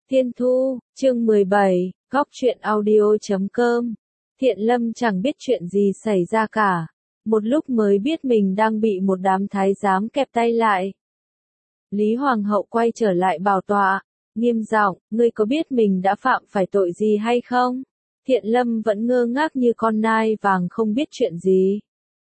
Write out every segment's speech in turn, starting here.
Tiên Thu, chương 17, góc truyện audio.com. Thiện Lâm chẳng biết chuyện gì xảy ra cả. Một lúc mới biết mình đang bị một đám thái giám kẹp tay lại. Lý Hoàng hậu quay trở lại bảo tọa, nghiêm giọng, ngươi có biết mình đã phạm phải tội gì hay không? Thiện Lâm vẫn ngơ ngác như con nai vàng không biết chuyện gì.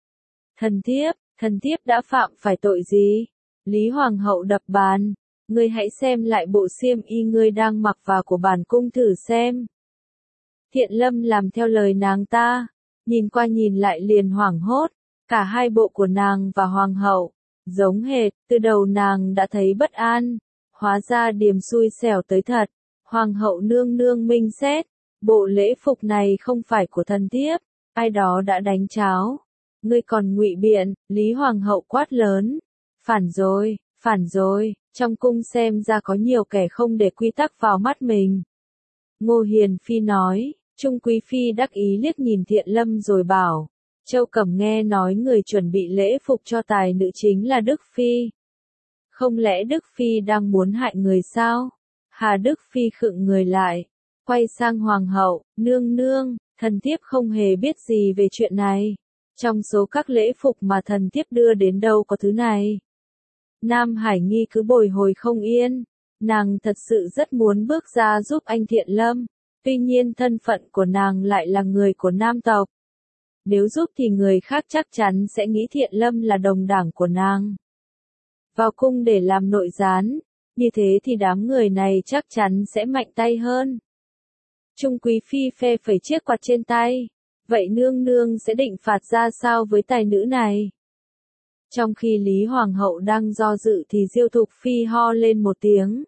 Thần thiếp đã phạm phải tội gì? Lý Hoàng hậu đập bàn. Ngươi hãy xem lại bộ xiêm y ngươi đang mặc vào của bản cung thử xem. Thiện Lâm làm theo lời nàng ta, nhìn qua nhìn lại liền hoảng hốt, cả hai bộ của nàng và hoàng hậu, giống hệt, từ đầu nàng đã thấy bất an, hóa ra điềm xui xẻo tới thật. Hoàng hậu nương nương minh xét, bộ lễ phục này không phải của thần thiếp, ai đó đã đánh cháo. Ngươi còn ngụy biện, Lý Hoàng hậu quát lớn, phản rồi, trong cung xem ra có nhiều kẻ không để quy tắc vào mắt mình. Ngô Hiền Phi nói, Trung Quý Phi đắc ý liếc nhìn Thiện Lâm rồi bảo, Châu Cẩm nghe nói người chuẩn bị lễ phục cho tài nữ chính là Đức Phi. Không lẽ Đức Phi đang muốn hại người sao? Hà Đức Phi khựng người lại, quay sang Hoàng hậu, nương nương, thần thiếp không hề biết gì về chuyện này. Trong số các lễ phục mà thần thiếp đưa đến đâu có thứ này. Nam Hải Nghi cứ bồi hồi không yên, nàng thật sự rất muốn bước ra giúp anh Thiện Lâm, tuy nhiên thân phận của nàng lại là người của nam tộc. Nếu giúp thì người khác chắc chắn sẽ nghĩ Thiện Lâm là đồng đảng của nàng. Vào cung để làm nội gián, như thế thì đám người này chắc chắn sẽ mạnh tay hơn. Trung Quý Phi phe phẩy chiếc quạt trên tay, vậy nương nương sẽ định phạt ra sao với tài nữ này? Trong khi Lý Hoàng hậu đang do dự thì Diêu Thục Phi ho lên một tiếng.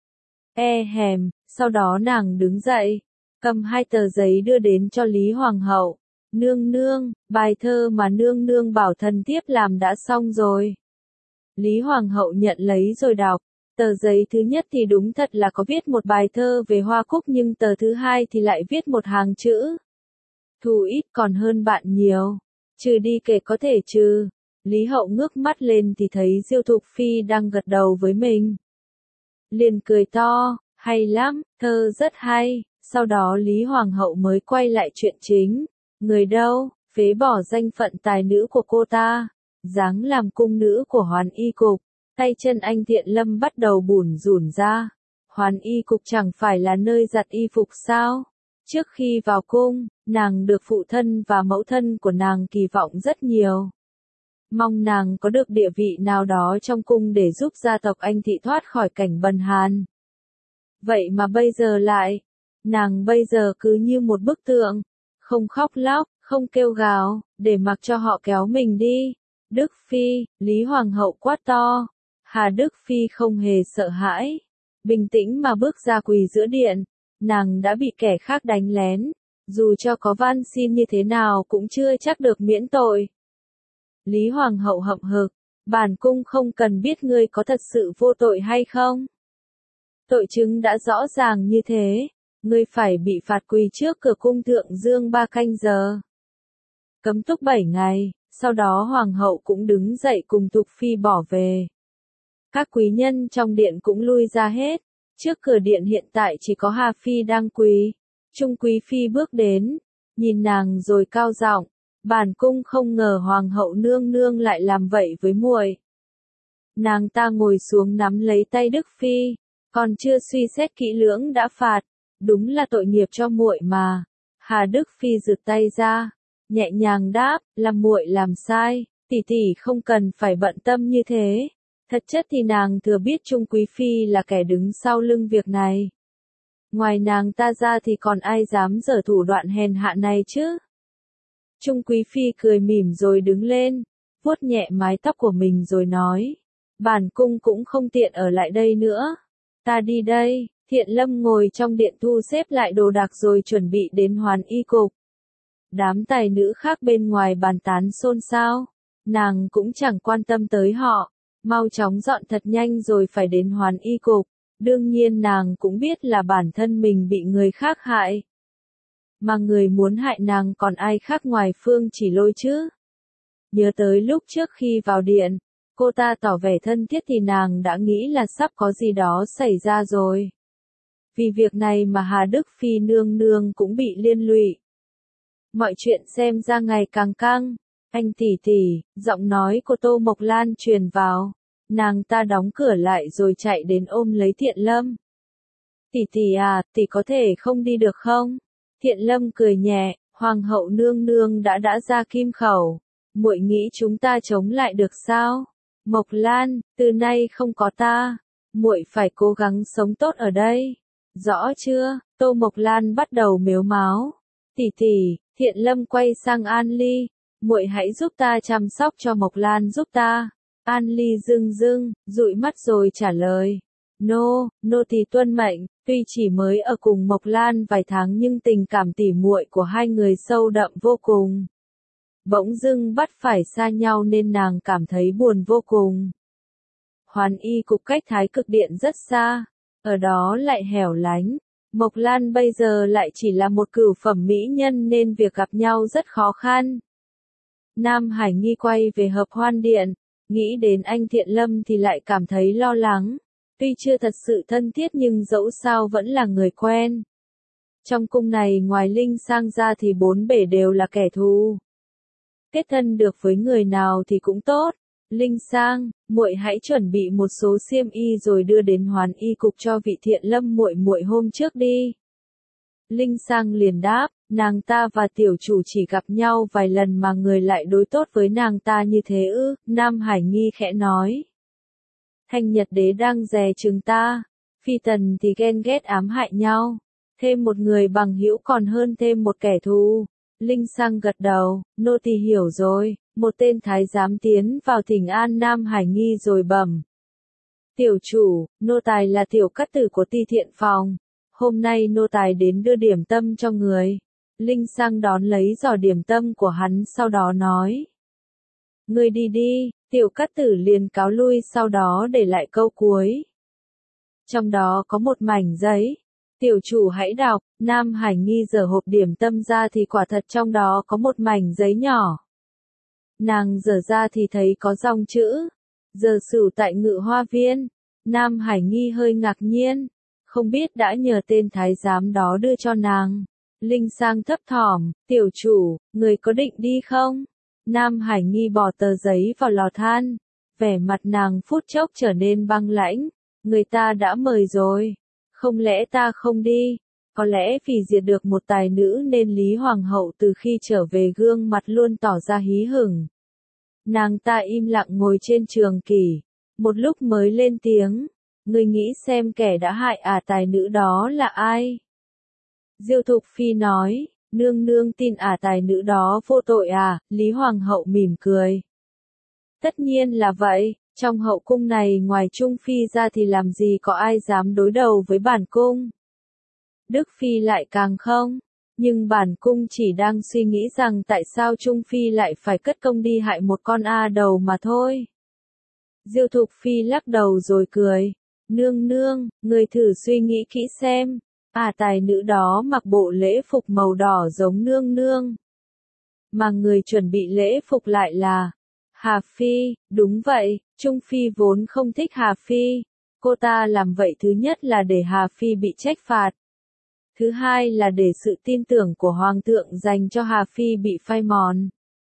Hèm, sau đó nàng đứng dậy, cầm hai tờ giấy đưa đến cho Lý Hoàng hậu. Nương nương, bài thơ mà nương nương bảo thần thiếp làm đã xong rồi. Lý Hoàng hậu nhận lấy rồi đọc. Tờ giấy thứ nhất thì đúng thật là có viết một bài thơ về hoa cúc, nhưng tờ thứ hai thì lại viết một hàng chữ. Thù ít còn hơn bạn nhiều. Trừ đi kể có thể trừ. Lý hậu ngước mắt lên thì thấy Diêu Thục Phi đang gật đầu với mình. Liền cười to, hay lắm, thơ rất hay. Sau đó Lý Hoàng hậu mới quay lại chuyện chính. Người đâu, phế bỏ danh phận tài nữ của cô ta, dáng làm cung nữ của Hoán Y Cục. Tay chân anh Thiện Lâm bắt đầu bủn rủn ra. Hoán Y Cục chẳng phải là nơi giặt y phục sao? Trước khi vào cung, nàng được phụ thân và mẫu thân của nàng kỳ vọng rất nhiều. Mong nàng có được địa vị nào đó trong cung để giúp gia tộc anh Thị thoát khỏi cảnh bần hàn. Vậy mà bây giờ lại, nàng bây giờ cứ như một bức tượng, không khóc lóc, không kêu gào, để mặc cho họ kéo mình đi. Đức Phi, Lý Hoàng hậu quát to. Hà Đức Phi không hề sợ hãi, bình tĩnh mà bước ra quỳ giữa điện. Nàng đã bị kẻ khác đánh lén, dù cho có van xin như thế nào cũng chưa chắc được miễn tội. Lý Hoàng hậu hậm hực, bản cung không cần biết ngươi có thật sự vô tội hay không. Tội chứng đã rõ ràng như thế, ngươi phải bị phạt quỳ trước cửa cung Thượng Dương 3 canh giờ. Cấm túc 7 ngày, sau đó Hoàng hậu cũng đứng dậy cùng Thục Phi bỏ về. Các quý nhân trong điện cũng lui ra hết, trước cửa điện hiện tại chỉ có Hà Phi đang quỳ. Trung Quý Phi bước đến, nhìn nàng rồi cao giọng, bản cung không ngờ Hoàng hậu nương nương lại làm vậy với muội. Nàng ta ngồi xuống nắm lấy tay Đức Phi, còn chưa suy xét kỹ lưỡng đã phạt, đúng là tội nghiệp cho muội mà. Hà Đức Phi giựt tay ra, nhẹ nhàng đáp, là muội làm sai, tỷ tỷ không cần phải bận tâm như thế. Thật chất thì nàng thừa biết Trung Quý Phi là kẻ đứng sau lưng việc này. Ngoài nàng ta ra thì còn ai dám giở thủ đoạn hèn hạ này chứ? Trung Quý Phi cười mỉm rồi đứng lên, vuốt nhẹ mái tóc của mình rồi nói, bản cung cũng không tiện ở lại đây nữa. Ta đi đây. Thiện Lâm ngồi trong điện thu xếp lại đồ đạc rồi chuẩn bị đến Hoán Y Cục. Đám tài nữ khác bên ngoài bàn tán xôn xao, nàng cũng chẳng quan tâm tới họ. Mau chóng dọn thật nhanh rồi phải đến Hoán Y Cục. Đương nhiên nàng cũng biết là bản thân mình bị người khác hại. Mà người muốn hại nàng còn ai khác ngoài Phương Chỉ Lôi chứ? Nhớ tới lúc trước khi vào điện, cô ta tỏ vẻ thân thiết thì nàng đã nghĩ là sắp có gì đó xảy ra rồi. Vì việc này mà Hà Đức Phi nương nương cũng bị liên lụy. Mọi chuyện xem ra ngày càng căng. Anh tỷ tỷ, giọng nói của Tô Mộc Lan truyền vào. Nàng ta đóng cửa lại rồi chạy đến ôm lấy Thiện Lâm. Tỷ tỷ à, tỷ có thể không đi được không? Thiện Lâm cười nhẹ, Hoàng hậu nương nương đã ra kim khẩu. Muội nghĩ chúng ta chống lại được sao? Mộc Lan, từ nay không có ta. Muội phải cố gắng sống tốt ở đây. Rõ chưa? Tô Mộc Lan bắt đầu mếu máo. Tỷ tỷ, Thiện Lâm quay sang An Ly. Muội hãy giúp ta chăm sóc cho Mộc Lan giúp ta. An Ly dưng, dụi mắt rồi trả lời. Nô tỳ tuân mệnh. Tuy chỉ mới ở cùng Mộc Lan vài tháng nhưng tình cảm tỉ muội của hai người sâu đậm vô cùng. Bỗng dưng bắt phải xa nhau nên nàng cảm thấy buồn vô cùng. Hoàn Y cục cách Thái Cực Điện rất xa, ở đó lại hẻo lánh. Mộc Lan bây giờ lại chỉ là một cửu phẩm mỹ nhân nên việc gặp nhau rất khó khăn. Nam Hải Nghi quay về Hợp Hoan Điện, nghĩ đến anh Thiện Lâm thì lại cảm thấy lo lắng. Tuy chưa thật sự thân thiết nhưng dẫu sao vẫn là người quen. Trong cung này ngoài Linh Sang ra thì bốn bể đều là kẻ thù. Kết thân được với người nào thì cũng tốt. Linh Sang, muội hãy chuẩn bị một số xiêm y rồi đưa đến Hoàn Y cục cho vị Thiện Lâm muội hôm trước đi. Linh Sang liền đáp, nàng ta và tiểu chủ chỉ gặp nhau vài lần mà người lại đối tốt với nàng ta như thế ư? Nam Hải Nghi khẽ nói. Thanh Nhật Đế đang dè chừng ta, Phi Tần thì ghen ghét ám hại nhau, thêm một người bằng hữu còn hơn thêm một kẻ thù. Linh Sang gật đầu, nô tỳ hiểu rồi. Một tên thái giám tiến vào thỉnh an Nam Hải Nghi rồi bẩm. Tiểu chủ, nô tài là tiểu cát tử của Ti Thiện Phòng. Hôm nay nô tài đến đưa điểm tâm cho người. Linh Sang đón lấy giỏ điểm tâm của hắn sau đó nói. Người đi đi, tiểu cát tử liền cáo lui sau đó để lại câu cuối. Trong đó có một mảnh giấy. Tiểu chủ hãy đọc, Nam Hải Nghi giở hộp điểm tâm ra thì quả thật trong đó có một mảnh giấy nhỏ. Nàng dở ra thì thấy có dòng chữ. Giờ sửu tại Ngự Hoa Viên. Nam Hải Nghi hơi ngạc nhiên. Không biết đã nhờ tên thái giám đó đưa cho nàng. Linh Sang thấp thỏm, tiểu chủ, người có định đi không? Nam Hải Nghi bỏ tờ giấy vào lò than. Vẻ mặt nàng phút chốc trở nên băng lãnh. Người ta đã mời rồi. Không lẽ ta không đi? Có lẽ vì diệt được một tài nữ nên Lý Hoàng hậu từ khi trở về gương mặt luôn tỏ ra hí hửng. Nàng ta im lặng ngồi trên trường kỷ, một lúc mới lên tiếng, người nghĩ xem kẻ đã hại tài nữ đó là ai? Diêu Thục Phi nói, nương nương tin tài nữ đó vô tội à? Lý Hoàng hậu mỉm cười. Tất nhiên là vậy, trong hậu cung này ngoài Trung Phi ra thì làm gì có ai dám đối đầu với bản cung. Đức Phi lại càng không. Nhưng bản cung chỉ đang suy nghĩ rằng tại sao Trung Phi lại phải cất công đi hại một con đầu mà thôi. Diêu Thục Phi lắc đầu rồi cười. Nương nương, người thử suy nghĩ kỹ xem. Tài nữ đó mặc bộ lễ phục màu đỏ giống nương nương. Mà người chuẩn bị lễ phục lại là Hà Phi. Đúng vậy, Trung Phi vốn không thích Hà Phi. Cô ta làm vậy thứ nhất là để Hà Phi bị trách phạt. Thứ hai là để sự tin tưởng của Hoàng thượng dành cho Hà Phi bị phai mòn.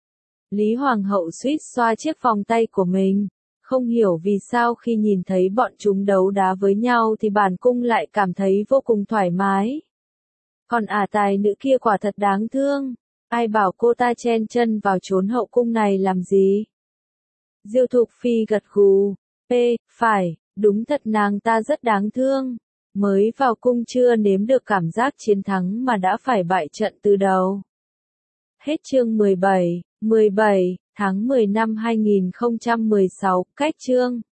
Lý Hoàng hậu suýt xoa chiếc vòng tay của mình. Không hiểu vì sao khi nhìn thấy bọn chúng đấu đá với nhau thì bản cung lại cảm thấy vô cùng thoải mái. Còn tài nữ kia quả thật đáng thương. Ai bảo cô ta chen chân vào chốn hậu cung này làm gì? Diêu Thục Phi gật gù. Phải, đúng thật nàng ta rất đáng thương. Mới vào cung chưa nếm được cảm giác chiến thắng mà đã phải bại trận từ đầu. Hết chương 17 tháng 10 năm 2016, cách chương